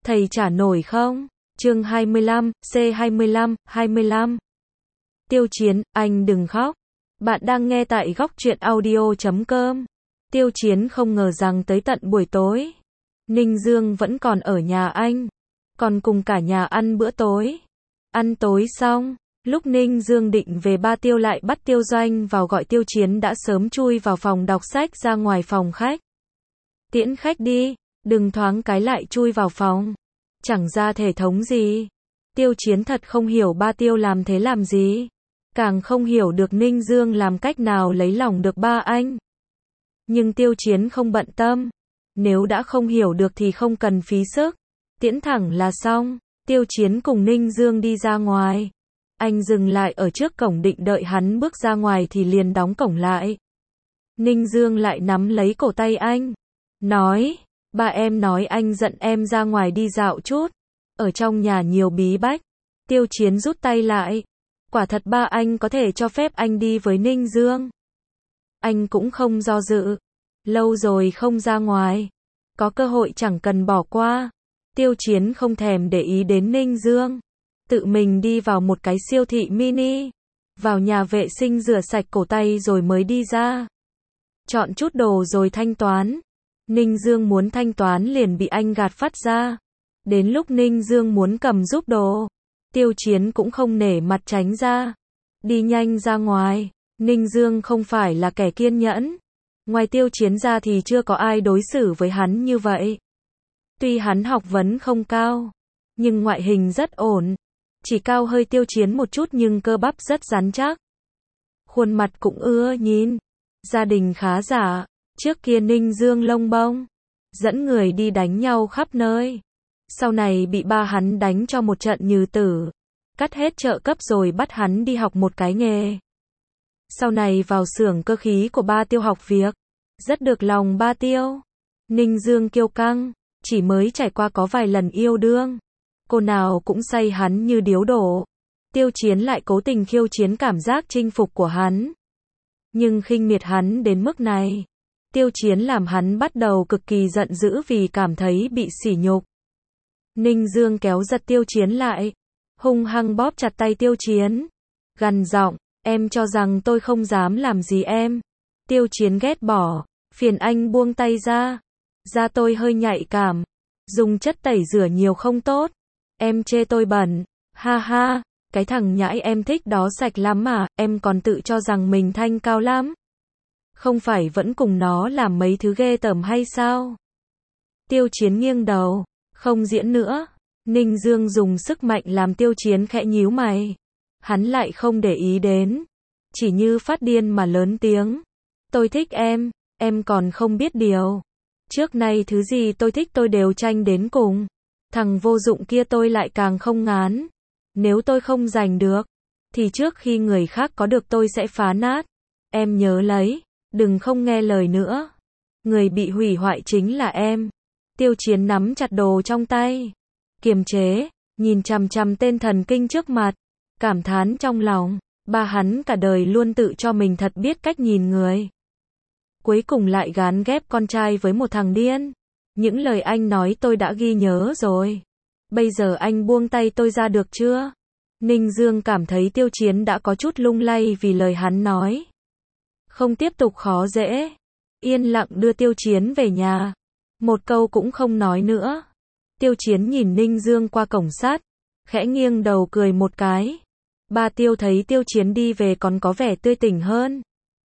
Thầy trả nổi không? Chương 25, C25, 25. Tiêu Chiến, anh đừng khóc. Bạn đang nghe tại góc truyện audio.com. Tiêu Chiến không ngờ rằng tới tận buổi tối, Ninh Dương vẫn còn ở nhà anh, còn cùng cả nhà ăn bữa tối. Ăn tối xong, lúc Ninh Dương định về Ba Tiêu lại bắt Tiêu Doanh vào gọi Tiêu Chiến đã sớm chui vào phòng đọc sách ra ngoài phòng khách. Tiễn khách đi, đừng thoáng cái lại chui vào phòng. Chẳng ra thể thống gì. Tiêu Chiến thật không hiểu Ba Tiêu làm thế làm gì. Càng không hiểu được Ninh Dương làm cách nào lấy lòng được ba anh. Nhưng Tiêu Chiến không bận tâm. Nếu đã không hiểu được thì không cần phí sức. Tiễn thẳng là xong. Tiêu Chiến cùng Ninh Dương đi ra ngoài. Anh dừng lại ở trước cổng định đợi hắn bước ra ngoài thì liền đóng cổng lại. Ninh Dương lại nắm lấy cổ tay anh. Nói, ba em nói anh giận em ra ngoài đi dạo chút. Ở trong nhà nhiều bí bách. Tiêu Chiến rút tay lại. Quả thật ba anh có thể cho phép anh đi với Ninh Dương. Anh cũng không do dự. Lâu rồi không ra ngoài. Có cơ hội chẳng cần bỏ qua. Tiêu Chiến không thèm để ý đến Ninh Dương. Tự mình đi vào một cái siêu thị mini. Vào nhà vệ sinh rửa sạch cổ tay rồi mới đi ra. Chọn chút đồ rồi thanh toán. Ninh Dương muốn thanh toán liền bị anh gạt phắt ra. Đến lúc Ninh Dương muốn cầm giúp đồ, Tiêu Chiến cũng không nể mặt tránh ra. Đi nhanh ra ngoài. Ninh Dương không phải là kẻ kiên nhẫn. Ngoài Tiêu Chiến ra thì chưa có ai đối xử với hắn như vậy. Tuy hắn học vấn không cao, nhưng ngoại hình rất ổn. Chỉ cao hơi Tiêu Chiến một chút nhưng cơ bắp rất rắn chắc. Khuôn mặt cũng ưa nhìn. Gia đình khá giả. Trước kia Ninh Dương lông bông, dẫn người đi đánh nhau khắp nơi. Sau này bị ba hắn đánh cho một trận như tử. Cắt hết trợ cấp rồi bắt hắn đi học một cái nghề. Sau này vào xưởng cơ khí của Ba Tiêu học việc. Rất được lòng Ba Tiêu. Ninh Dương kiêu căng, chỉ mới trải qua có vài lần yêu đương. Cô nào cũng say hắn như điếu đổ. Tiêu Chiến lại cố tình khiêu chiến cảm giác chinh phục của hắn. Nhưng khinh miệt hắn đến mức này. Tiêu Chiến làm hắn bắt đầu cực kỳ giận dữ vì cảm thấy bị sỉ nhục. Ninh Dương kéo giật Tiêu Chiến lại, hung hăng bóp chặt tay Tiêu Chiến, gằn giọng, em cho rằng tôi không dám làm gì em. Tiêu Chiến ghét bỏ, phiền anh buông tay ra. Da tôi hơi nhạy cảm, dùng chất tẩy rửa nhiều không tốt. Em chê tôi bẩn, ha ha, cái thằng nhãi em thích đó sạch lắm mà, em còn tự cho rằng mình thanh cao lắm. Không phải vẫn cùng nó làm mấy thứ ghê tởm hay sao? Tiêu Chiến nghiêng đầu, không diễn nữa. Ninh Dương dùng sức mạnh làm Tiêu Chiến khẽ nhíu mày. Hắn lại không để ý đến. Chỉ như phát điên mà lớn tiếng. Tôi thích em còn không biết điều. Trước nay thứ gì tôi thích tôi đều tranh đến cùng. Thằng vô dụng kia tôi lại càng không ngán. Nếu tôi không giành được, thì trước khi người khác có được tôi sẽ phá nát. Em nhớ lấy. Đừng không nghe lời nữa. Người bị hủy hoại chính là em. Tiêu Chiến nắm chặt đồ trong tay. Kiềm chế, nhìn chằm chằm tên thần kinh trước mặt. Cảm thán trong lòng. Ba hắn cả đời luôn tự cho mình thật biết cách nhìn người. Cuối cùng lại gán ghép con trai với một thằng điên. Những lời anh nói tôi đã ghi nhớ rồi. Bây giờ anh buông tay tôi ra được chưa? Ninh Dương cảm thấy Tiêu Chiến đã có chút lung lay vì lời hắn nói. Không tiếp tục khó dễ. Yên lặng đưa Tiêu Chiến về nhà. Một câu cũng không nói nữa. Tiêu Chiến nhìn Ninh Dương qua cổng sắt. Khẽ nghiêng đầu cười một cái. Ba Tiêu thấy Tiêu Chiến đi về còn có vẻ tươi tỉnh hơn.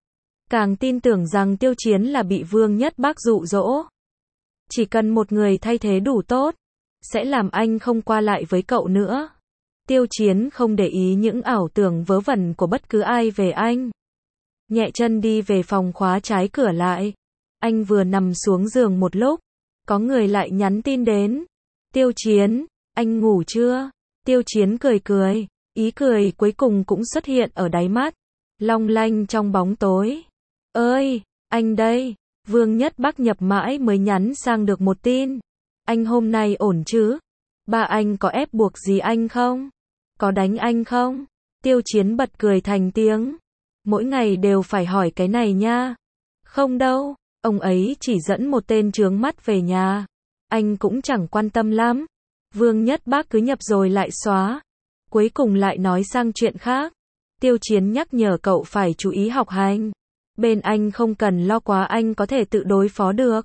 Càng tin tưởng rằng Tiêu Chiến là bị Vương Nhất Bác dụ dỗ. Chỉ cần một người thay thế đủ tốt. Sẽ làm anh không qua lại với cậu nữa. Tiêu Chiến không để ý những ảo tưởng vớ vẩn của bất cứ ai về anh. Nhẹ chân đi về phòng khóa trái cửa lại. Anh vừa nằm xuống giường một lúc. Có người lại nhắn tin đến. Tiêu Chiến, anh ngủ chưa? Tiêu Chiến cười cười. Ý cười cuối cùng cũng xuất hiện ở đáy mắt. Long lanh trong bóng tối. Ơi, anh đây. Vương Nhất Bác nhập mãi mới nhắn sang được một tin. Anh hôm nay ổn chứ? Ba anh có ép buộc gì anh không? Có đánh anh không? Tiêu Chiến bật cười thành tiếng. Mỗi ngày đều phải hỏi cái này nha. Không đâu, ông ấy chỉ dẫn một tên chướng mắt về nhà. Anh cũng chẳng quan tâm lắm. Vương Nhất Bác cứ nhập rồi lại xóa. Cuối cùng lại nói sang chuyện khác. Tiêu Chiến nhắc nhở cậu phải chú ý học hành. Bên anh không cần lo quá, anh có thể tự đối phó được.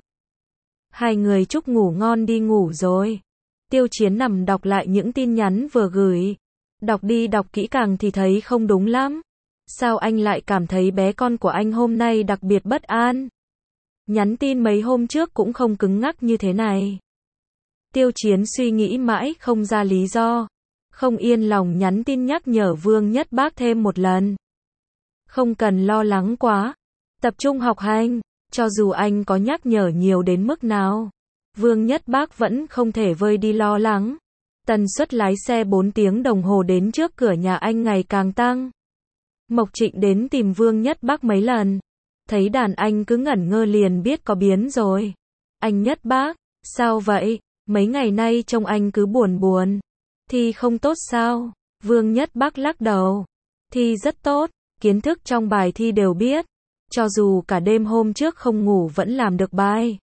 Hai người chúc ngủ ngon đi ngủ rồi. Tiêu Chiến nằm đọc lại những tin nhắn vừa gửi. Đọc đi đọc kỹ càng thì thấy không đúng lắm. Sao anh lại cảm thấy bé con của anh hôm nay đặc biệt bất an? Nhắn tin mấy hôm trước cũng không cứng ngắc như thế này. Tiêu Chiến suy nghĩ mãi không ra lý do. Không yên lòng nhắn tin nhắc nhở Vương Nhất Bác thêm một lần. Không cần lo lắng quá. Tập trung học hành. Cho dù anh có nhắc nhở nhiều đến mức nào, Vương Nhất Bác vẫn không thể vơi đi lo lắng. Tần suất lái xe 4 tiếng đồng hồ đến trước cửa nhà anh ngày càng tăng. Mộc Trịnh đến tìm Vương Nhất Bác mấy lần. Thấy đàn anh cứ ngẩn ngơ liền biết có biến rồi. Anh Nhất Bác, sao vậy? Mấy ngày nay trông anh cứ buồn buồn. Thi không tốt sao? Vương Nhất Bác lắc đầu. Thi rất tốt, kiến thức trong bài thi đều biết. Cho dù cả đêm hôm trước không ngủ vẫn làm được bài.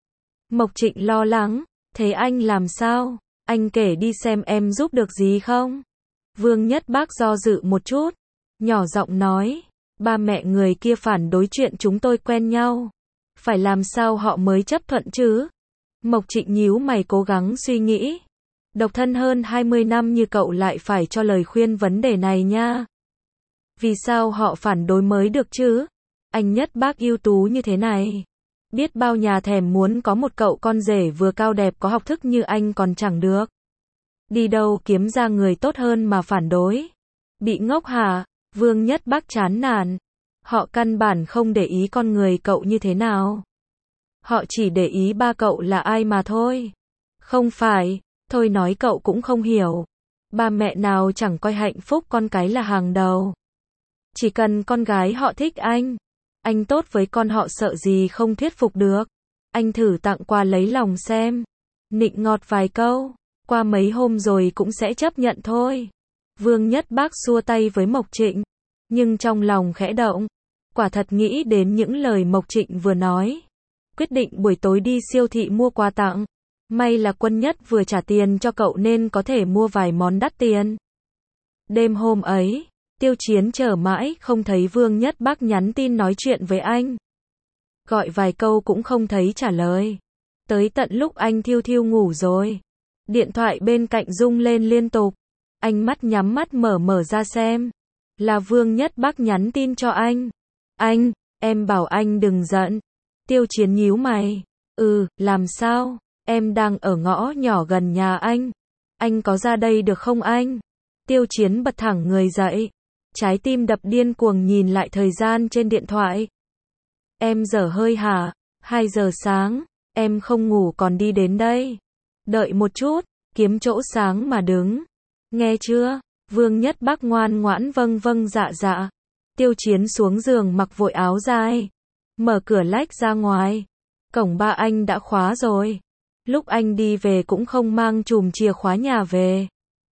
Mộc Trịnh lo lắng. Thế anh làm sao? Anh kể đi xem em giúp được gì không? Vương Nhất Bác do dự một chút. Nhỏ giọng nói. Ba mẹ người kia phản đối chuyện chúng tôi quen nhau. Phải làm sao họ mới chấp thuận chứ? Mộc Trịnh nhíu mày cố gắng suy nghĩ. Độc thân hơn 20 năm như cậu lại phải cho lời khuyên vấn đề này nha. Vì sao họ phản đối mới được chứ? Anh Nhất Bác ưu tú như thế này. Biết bao nhà thèm muốn có một cậu con rể vừa cao đẹp có học thức như anh còn chẳng được. Đi đâu kiếm ra người tốt hơn mà phản đối? Bị ngốc hả? Vương Nhất Bác chán nản. Họ căn bản không để ý con người cậu như thế nào. Họ chỉ để ý ba cậu là ai mà thôi. Không phải, thôi nói cậu cũng không hiểu. Ba mẹ nào chẳng coi hạnh phúc con cái là hàng đầu. Chỉ cần con gái họ thích anh tốt với con họ sợ gì không thuyết phục được. Anh thử tặng quà lấy lòng xem. Nịnh ngọt vài câu, qua mấy hôm rồi cũng sẽ chấp nhận thôi. Vương Nhất Bác xua tay với Mộc Trịnh, nhưng trong lòng khẽ động. Quả thật nghĩ đến những lời Mộc Trịnh vừa nói. Quyết định buổi tối đi siêu thị mua quà tặng. May là Quân Nhất vừa trả tiền cho cậu nên có thể mua vài món đắt tiền. Đêm hôm ấy, Tiêu Chiến chờ mãi không thấy Vương Nhất Bác nhắn tin nói chuyện với anh. Gọi vài câu cũng không thấy trả lời. Tới tận lúc anh thiêu thiêu ngủ rồi. Điện thoại bên cạnh rung lên liên tục. Anh mắt nhắm mắt mở ra xem. Là Vương Nhất Bác nhắn tin cho anh. Anh, em bảo anh đừng giận. Tiêu Chiến nhíu mày. Làm sao? Em đang ở ngõ nhỏ gần nhà anh. Anh có ra đây được không anh? Tiêu Chiến bật thẳng người dậy. Trái tim đập điên cuồng nhìn lại thời gian trên điện thoại. Em dở hơi hả? 2 giờ sáng, em không ngủ còn đi đến đây. Đợi một chút, kiếm chỗ sáng mà đứng. Nghe chưa? Vương Nhất Bác ngoan ngoãn vâng dạ. Tiêu Chiến xuống giường mặc vội áo dài. Mở cửa lách ra ngoài. Cổng ba anh đã khóa rồi. Lúc anh đi về cũng không mang chùm chìa khóa nhà về.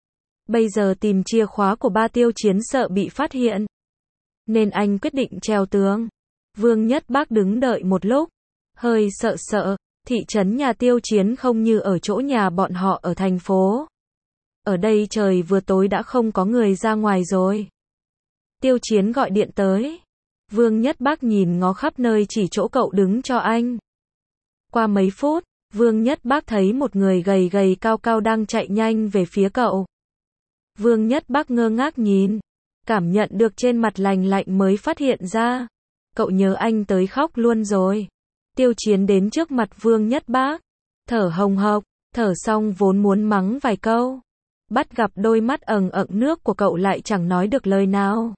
Bây giờ tìm chìa khóa của ba Tiêu Chiến sợ bị phát hiện. Nên anh quyết định trèo tường. Vương Nhất Bác đứng đợi một lúc. Hơi sợ, thị trấn nhà Tiêu Chiến không như ở chỗ nhà bọn họ ở thành phố. Ở đây trời vừa tối đã không có người ra ngoài rồi. Tiêu Chiến gọi điện tới. Vương Nhất Bác nhìn ngó khắp nơi chỉ chỗ cậu đứng cho anh. Qua mấy phút, Vương Nhất Bác thấy một người gầy cao đang chạy nhanh về phía cậu. Vương Nhất Bác ngơ ngác nhìn, cảm nhận được trên mặt lạnh mới phát hiện ra. Cậu nhớ anh tới khóc luôn rồi. Tiêu Chiến đến trước mặt Vương Nhất Bác, thở hồng hộc, thở xong vốn muốn mắng vài câu. Bắt gặp đôi mắt ẩn nước của cậu lại chẳng nói được lời nào.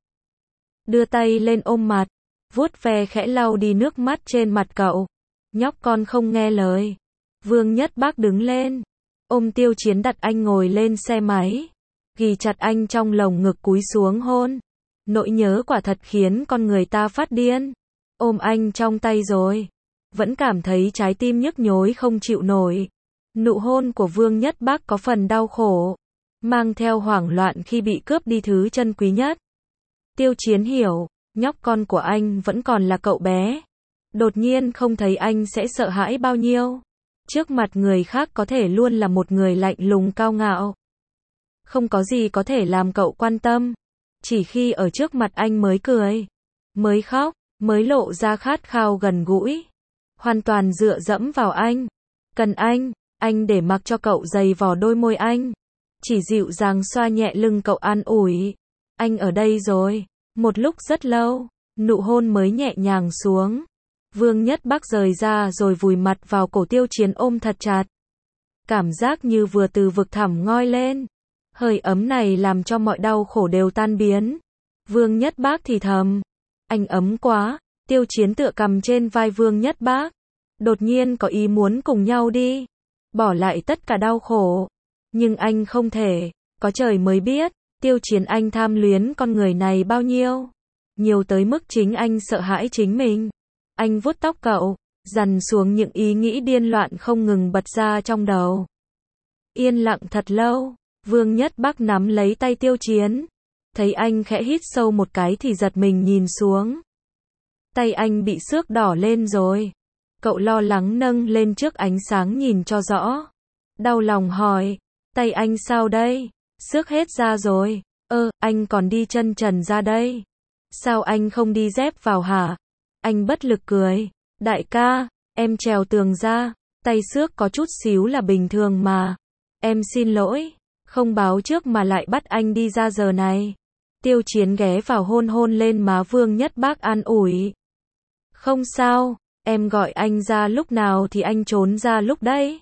Đưa tay lên ôm mặt, vuốt ve khẽ lau đi nước mắt trên mặt cậu. Nhóc con không nghe lời. Vương Nhất Bác đứng lên, ôm Tiêu Chiến đặt anh ngồi lên xe máy. Ghi chặt anh trong lồng ngực cúi xuống hôn. Nỗi nhớ quả thật khiến con người ta phát điên. Ôm anh trong tay rồi, vẫn cảm thấy trái tim nhức nhối không chịu nổi. Nụ hôn của Vương Nhất Bác có phần đau khổ, mang theo hoảng loạn khi bị cướp đi thứ chân quý nhất. Tiêu Chiến hiểu, nhóc con của anh vẫn còn là cậu bé. Đột nhiên không thấy anh sẽ sợ hãi bao nhiêu. Trước mặt người khác có thể luôn là một người lạnh lùng cao ngạo. Không có gì có thể làm cậu quan tâm. Chỉ khi ở trước mặt anh mới cười, mới khóc, mới lộ ra khát khao gần gũi. Hoàn toàn dựa dẫm vào anh. Cần anh để mặc cho cậu giày vò đôi môi anh. Chỉ dịu dàng xoa nhẹ lưng cậu an ủi. Anh ở đây rồi. Một lúc rất lâu, nụ hôn mới nhẹ nhàng xuống. Vương Nhất Bắc rời ra rồi vùi mặt vào cổ Tiêu Chiến ôm thật chặt. Cảm giác như vừa từ vực thẳm ngoi lên. Hơi ấm này làm cho mọi đau khổ đều tan biến. Vương Nhất Bắc thì thầm. Anh ấm quá. Tiêu Chiến tựa cầm trên vai Vương Nhất Bắc. Đột nhiên có ý muốn cùng nhau đi. Bỏ lại tất cả đau khổ. Nhưng anh không thể. Có trời mới biết. Tiêu Chiến anh tham luyến con người này bao nhiêu. Nhiều tới mức chính anh sợ hãi chính mình. Anh vuốt tóc cậu. Dằn xuống những ý nghĩ điên loạn không ngừng bật ra trong đầu. Yên lặng thật lâu. Vương Nhất Bắc nắm lấy tay Tiêu Chiến. Thấy anh khẽ hít sâu một cái thì giật mình nhìn xuống. Tay anh bị xước đỏ lên rồi. Cậu lo lắng nâng lên trước ánh sáng nhìn cho rõ. Đau lòng hỏi. Tay anh sao đây? Xước hết ra rồi. Anh còn đi chân trần ra đây. Sao anh không đi dép vào hả? Anh bất lực cười. Đại ca, em trèo tường ra. Tay xước có chút xíu là bình thường mà. Em xin lỗi. Không báo trước mà lại bắt anh đi ra giờ này. Tiêu Chiến ghé vào hôn lên má Vương Nhất Bắc an ủi. Không sao, em gọi anh ra lúc nào thì anh trốn ra lúc đấy.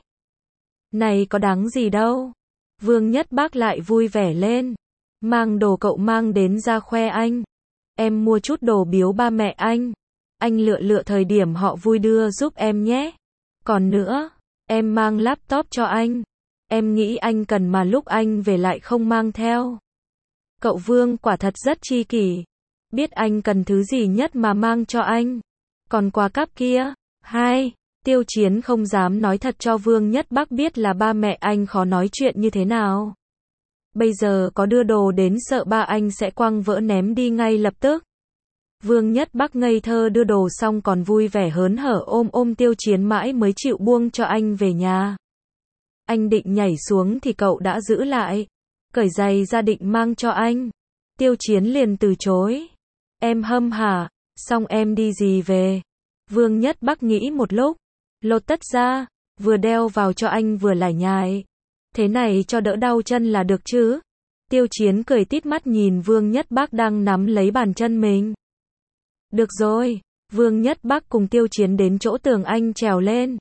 Này có đáng gì đâu. Vương Nhất Bắc lại vui vẻ lên. Mang đồ cậu mang đến ra khoe anh. Em mua chút đồ biếu ba mẹ anh. Anh lựa thời điểm họ vui đưa giúp em nhé. Còn nữa, em mang laptop cho anh. Em nghĩ anh cần mà lúc anh về lại không mang theo. Cậu Vương quả thật rất chi kỷ. Biết anh cần thứ gì nhất mà mang cho anh. Còn quà cáp kia, Tiêu Chiến không dám nói thật cho Vương Nhất Bắc biết là ba mẹ anh khó nói chuyện như thế nào. Bây giờ có đưa đồ đến sợ ba anh sẽ quăng vỡ ném đi ngay lập tức. Vương Nhất Bắc ngây thơ đưa đồ xong còn vui vẻ hớn hở ôm Tiêu Chiến mãi mới chịu buông cho anh về nhà. Anh định nhảy xuống thì cậu đã giữ lại. Cởi giày ra định mang cho anh. Tiêu Chiến liền từ chối. Em hâm hả? Xong em đi gì về? Vương Nhất Bắc nghĩ một lúc. Lột tất ra. Vừa đeo vào cho anh vừa lải nhải. Thế này cho đỡ đau chân là được chứ? Tiêu Chiến cười tít mắt nhìn Vương Nhất Bắc đang nắm lấy bàn chân mình. Được rồi. Vương Nhất Bắc cùng Tiêu Chiến đến chỗ tường anh trèo lên.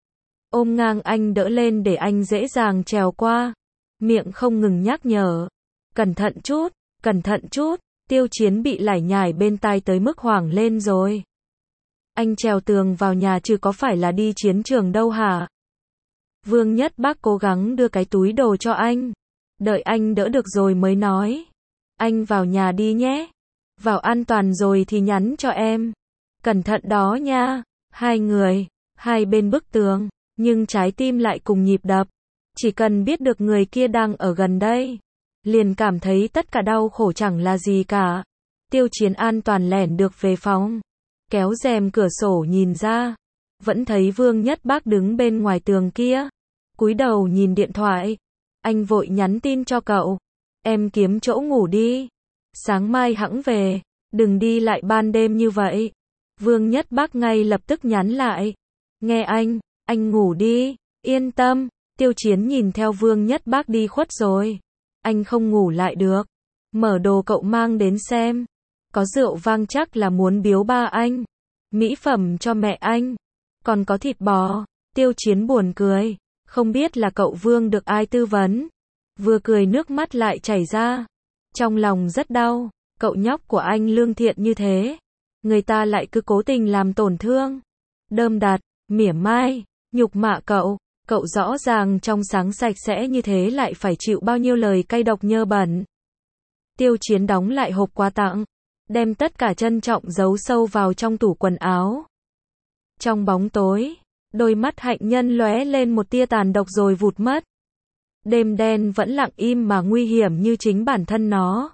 Ôm ngang anh đỡ lên để anh dễ dàng trèo qua. Miệng không ngừng nhắc nhở. Cẩn thận chút. Tiêu Chiến bị lải nhải bên tai tới mức hoảng lên rồi. Anh trèo tường vào nhà chứ có phải là đi chiến trường đâu hả? Vương Nhất Bắc cố gắng đưa cái túi đồ cho anh. Đợi anh đỡ được rồi mới nói. Anh vào nhà đi nhé. Vào an toàn rồi thì nhắn cho em. Cẩn thận đó nha. Hai người, hai bên bức tường, nhưng trái tim lại cùng nhịp đập. Chỉ cần biết được người kia đang ở gần đây, liền cảm thấy tất cả đau khổ chẳng là gì cả. Tiêu Chiến an toàn lẻn được về phòng. Kéo rèm cửa sổ nhìn ra. Vẫn thấy Vương Nhất Bắc đứng bên ngoài tường kia. Cúi đầu nhìn điện thoại. Anh vội nhắn tin cho cậu. Em kiếm chỗ ngủ đi. Sáng mai hẵng về. Đừng đi lại ban đêm như vậy. Vương Nhất Bắc ngay lập tức nhắn lại. Nghe anh ngủ đi. Yên tâm. Tiêu Chiến nhìn theo Vương Nhất Bắc đi khuất rồi. Anh không ngủ lại được. Mở đồ cậu mang đến xem. Có rượu vang chắc là muốn biếu ba anh. Mỹ phẩm cho mẹ anh. Còn có thịt bò. Tiêu Chiến buồn cười. Không biết là cậu Vương được ai tư vấn. Vừa cười nước mắt lại chảy ra. Trong lòng rất đau. Cậu nhóc của anh lương thiện như thế. Người ta lại cứ cố tình làm tổn thương. Đơm đặt, mỉa mai, nhục mạ cậu. Cậu rõ ràng trong sáng sạch sẽ như thế lại phải chịu bao nhiêu lời cay độc nhơ bẩn. Tiêu Chiến đóng lại hộp quà tặng. Đem tất cả trân trọng giấu sâu vào trong tủ quần áo. Trong bóng tối, đôi mắt hạnh nhân lóe lên một tia tàn độc rồi vụt mất. Đêm đen vẫn lặng im mà nguy hiểm như chính bản thân nó.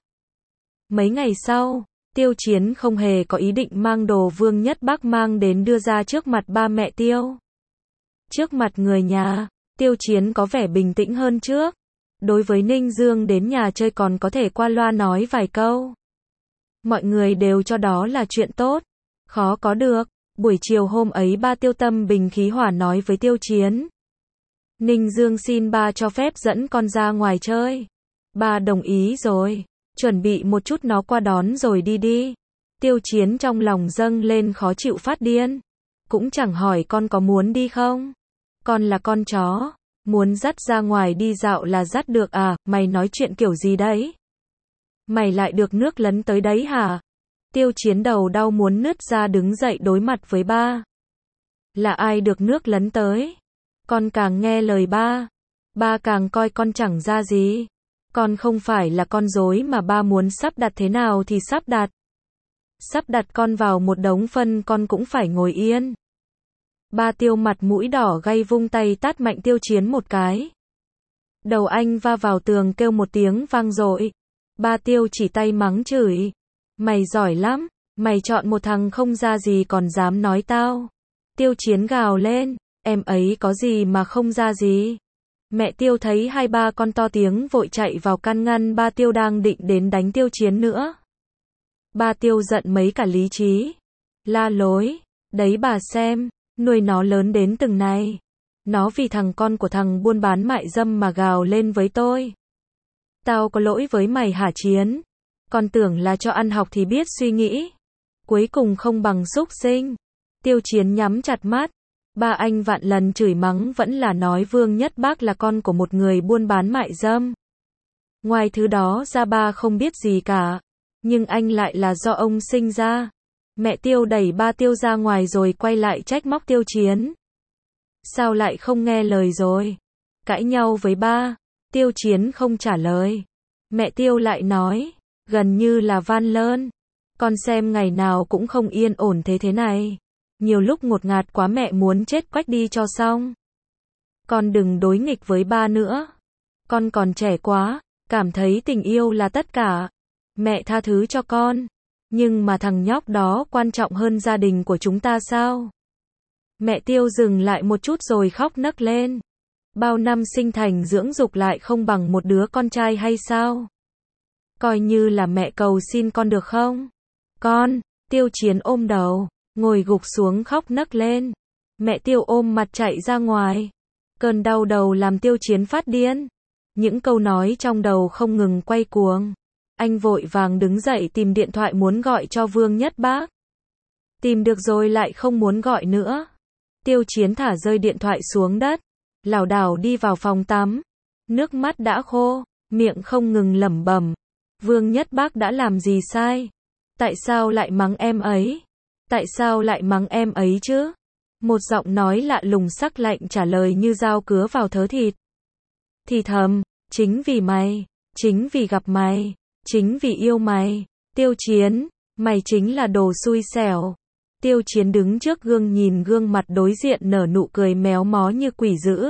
Mấy ngày sau, Tiêu Chiến không hề có ý định mang đồ Vương Nhất Bắc mang đến đưa ra trước mặt ba mẹ Tiêu Trước mặt người nhà, Tiêu Chiến có vẻ bình tĩnh hơn trước. Đối với Ninh Dương đến nhà chơi còn có thể qua loa nói vài câu. Mọi người đều cho đó là chuyện tốt. Khó có được. Buổi chiều hôm ấy ba Tiêu Tâm bình khí hỏa nói với Tiêu Chiến. Ninh Dương xin ba cho phép dẫn con ra ngoài chơi. Ba đồng ý rồi. Chuẩn bị một chút nó qua đón rồi đi đi. Tiêu Chiến trong lòng dâng lên khó chịu phát điên. Cũng chẳng hỏi con có muốn đi không. Con là con chó. Muốn dắt ra ngoài đi dạo là dắt được à, mày nói chuyện kiểu gì đấy? Mày lại được nước lấn tới đấy hả? Tiêu Chiến đầu đau muốn nứt ra đứng dậy đối mặt với ba. Là ai được nước lấn tới? Con càng nghe lời ba. Ba càng coi con chẳng ra gì. Con không phải là con rối mà ba muốn sắp đặt thế nào thì sắp đặt. Sắp đặt con vào một đống phân con cũng phải ngồi yên. Ba Tiêu mặt mũi đỏ gay vung tay tát mạnh Tiêu Chiến một cái. Đầu anh va vào tường kêu một tiếng vang dội. Ba Tiêu chỉ tay mắng chửi. Mày giỏi lắm, mày chọn một thằng không ra gì còn dám nói tao. Tiêu Chiến gào lên, em ấy có gì mà không ra gì. Mẹ Tiêu thấy hai ba con to tiếng vội chạy vào can ngăn ba Tiêu đang định đến đánh Tiêu Chiến nữa. Ba Tiêu giận mấy cả lý trí. La lối, đấy bà xem, nuôi nó lớn đến từng này. Nó vì thằng con của thằng buôn bán mại dâm mà gào lên với tôi. Tao có lỗi với mày hả Chiến? Con tưởng là cho ăn học thì biết suy nghĩ. Cuối cùng không bằng súc sinh. Tiêu Chiến nhắm chặt mắt. Ba anh vạn lần chửi mắng vẫn là nói Vương Nhất Bác là con của một người buôn bán mại dâm. Ngoài thứ đó ra ba không biết gì cả. Nhưng anh lại là do ông sinh ra. Mẹ Tiêu đẩy ba Tiêu ra ngoài rồi quay lại trách móc Tiêu Chiến. Sao lại không nghe lời rồi? Cãi nhau với ba. Tiêu Chiến không trả lời. Mẹ Tiêu lại nói, gần như là van lơn. Con xem ngày nào cũng không yên ổn thế này. Nhiều lúc ngột ngạt quá mẹ muốn chết quách đi cho xong. Con đừng đối nghịch với ba nữa. Con còn trẻ quá, cảm thấy tình yêu là tất cả. Mẹ tha thứ cho con. Nhưng mà thằng nhóc đó quan trọng hơn gia đình của chúng ta sao? Mẹ Tiêu dừng lại một chút rồi khóc nấc lên. Bao năm sinh thành dưỡng dục lại không bằng một đứa con trai hay sao? Coi như là mẹ cầu xin con được không? Con, Tiêu Chiến ôm đầu, ngồi gục xuống khóc nấc lên. Mẹ Tiêu ôm mặt chạy ra ngoài. Cơn đau đầu làm Tiêu Chiến phát điên. Những câu nói trong đầu không ngừng quay cuồng. Anh vội vàng đứng dậy tìm điện thoại muốn gọi cho Vương Nhất Bác. Tìm được rồi lại không muốn gọi nữa. Tiêu Chiến thả rơi điện thoại xuống đất. Lảo đảo đi vào phòng tắm. Nước mắt đã khô, miệng không ngừng lẩm bẩm. Vương Nhất Bác đã làm gì sai? Tại sao lại mắng em ấy? Tại sao lại mắng em ấy chứ? Một giọng nói lạ lùng sắc lạnh trả lời như dao cứa vào thớ thịt. Thì thầm, chính vì mày, chính vì gặp mày, chính vì yêu mày. Tiêu Chiến, mày chính là đồ xui xẻo. Tiêu Chiến đứng trước gương nhìn gương mặt đối diện nở nụ cười méo mó như quỷ dữ.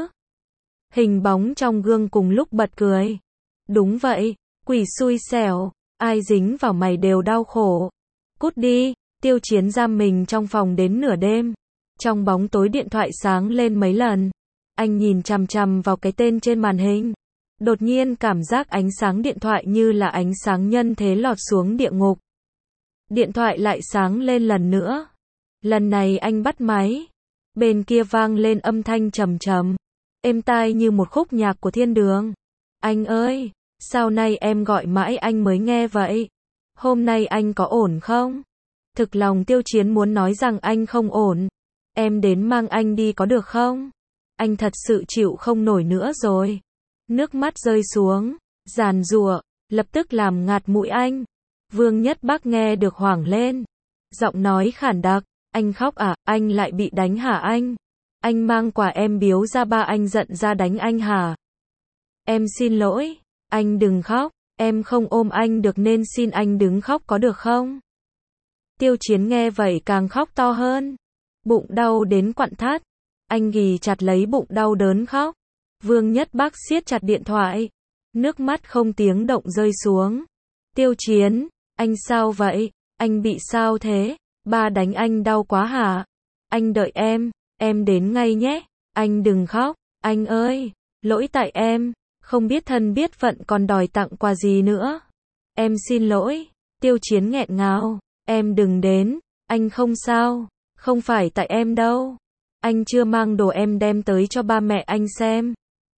Hình bóng trong gương cùng lúc bật cười. Đúng vậy, quỷ xui xẻo, ai dính vào mày đều đau khổ. Cút đi. Tiêu Chiến giam mình trong phòng đến nửa đêm. Trong bóng tối điện thoại sáng lên mấy lần. Anh nhìn chằm chằm vào cái tên trên màn hình. Đột nhiên cảm giác ánh sáng điện thoại như là ánh sáng nhân thế lọt xuống địa ngục. Điện thoại lại sáng lên lần nữa. Lần này anh bắt máy. Bên kia vang lên âm thanh trầm trầm, êm tai như một khúc nhạc của thiên đường. Anh ơi, sao nay em gọi mãi anh mới nghe vậy? Hôm nay anh có ổn không? Thực lòng Tiêu Chiến muốn nói rằng anh không ổn. Em đến mang anh đi có được không? Anh thật sự chịu không nổi nữa rồi. Nước mắt rơi xuống, giàn giụa, lập tức làm ngạt mũi anh. Vương Nhất Bác nghe được hoảng lên. Giọng nói khản đặc, anh khóc à, anh lại bị đánh hả anh? Anh mang quà em biếu ra ba anh giận ra đánh anh hả? Em xin lỗi, anh đừng khóc, em không ôm anh được nên xin anh đừng khóc có được không? Tiêu Chiến nghe vậy càng khóc to hơn. Bụng đau đến quặn thắt. Anh ghì chặt lấy bụng đau đớn khóc. Vương Nhất Bác siết chặt điện thoại. Nước mắt không tiếng động rơi xuống. Tiêu Chiến, anh sao vậy? Anh bị sao thế? Ba đánh anh đau quá hả? Anh đợi em đến ngay nhé. Anh đừng khóc, anh ơi, lỗi tại em, không biết thân biết phận còn đòi tặng quà gì nữa. Em xin lỗi, Tiêu Chiến nghẹn ngào, em đừng đến, anh không sao, không phải tại em đâu. Anh chưa mang đồ em đem tới cho ba mẹ anh xem.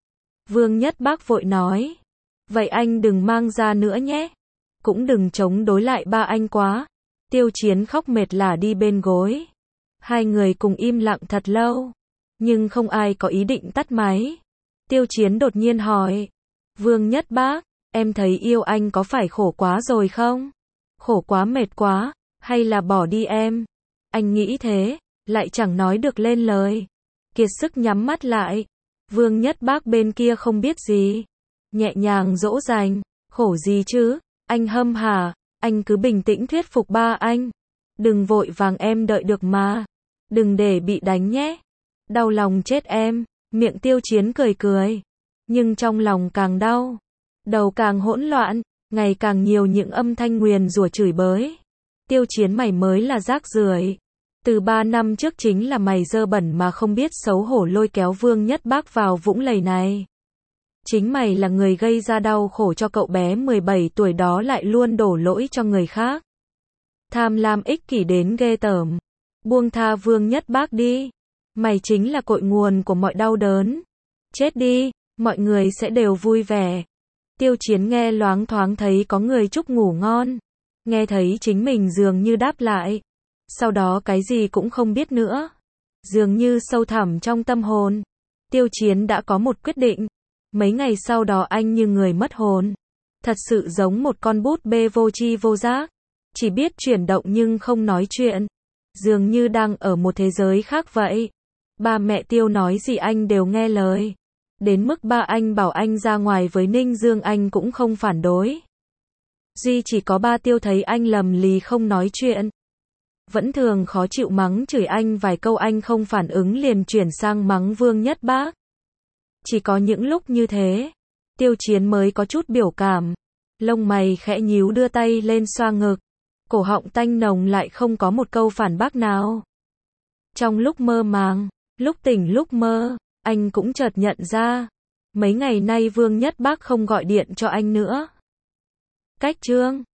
Vương Nhất Bác vội nói, vậy anh đừng mang ra nữa nhé, cũng đừng chống đối lại ba anh quá. Tiêu Chiến khóc mệt lả đi bên gối. Hai người cùng im lặng thật lâu, nhưng không ai có ý định tắt máy. Tiêu Chiến đột nhiên hỏi, Vương Nhất Bác, em thấy yêu anh có phải khổ quá rồi không? Khổ quá mệt quá, hay là bỏ đi em? Anh nghĩ thế, lại chẳng nói được lên lời. Kiệt sức nhắm mắt lại. Vương Nhất Bác bên kia không biết gì. Nhẹ nhàng dỗ dành, khổ gì chứ, anh hâm hả, anh cứ bình tĩnh thuyết phục ba anh. Đừng vội vàng em đợi được mà. Đừng để bị đánh nhé. Đau lòng chết em, miệng Tiêu Chiến cười cười. Nhưng trong lòng càng đau. Đầu càng hỗn loạn, ngày càng nhiều những âm thanh nguyền rủa chửi bới. Tiêu Chiến mày mới là rác rưởi. Từ 3 năm trước chính là mày dơ bẩn mà không biết xấu hổ lôi kéo Vương Nhất Bác vào vũng lầy này. Chính mày là người gây ra đau khổ cho cậu bé 17 tuổi đó lại luôn đổ lỗi cho người khác. Tham lam ích kỷ đến ghê tởm. Buông tha Vương Nhất Bác đi. Mày chính là cội nguồn của mọi đau đớn. Chết đi, mọi người sẽ đều vui vẻ. Tiêu Chiến nghe loáng thoáng thấy có người chúc ngủ ngon. Nghe thấy chính mình dường như đáp lại. Sau đó cái gì cũng không biết nữa. Dường như sâu thẳm trong tâm hồn. Tiêu Chiến đã có một quyết định. Mấy ngày sau đó anh như người mất hồn. Thật sự giống một con búp bê vô tri vô giác. Chỉ biết chuyển động nhưng không nói chuyện. Dường như đang ở một thế giới khác vậy. Ba mẹ Tiêu nói gì anh đều nghe lời. Đến mức ba anh bảo anh ra ngoài với Ninh Dương anh cũng không phản đối. Duy chỉ có ba Tiêu thấy anh lầm lì không nói chuyện. Vẫn thường khó chịu mắng chửi anh vài câu anh không phản ứng liền chuyển sang mắng Vương Nhất Bác. Chỉ có những lúc như thế, Tiêu Chiến mới có chút biểu cảm. Lông mày khẽ nhíu đưa tay lên xoa ngực. Cổ họng tanh nồng lại không có một câu phản bác nào. Trong lúc mơ màng, lúc tỉnh lúc mơ, anh cũng chợt nhận ra. Mấy ngày nay Vương Nhất Bác không gọi điện cho anh nữa. Cách chương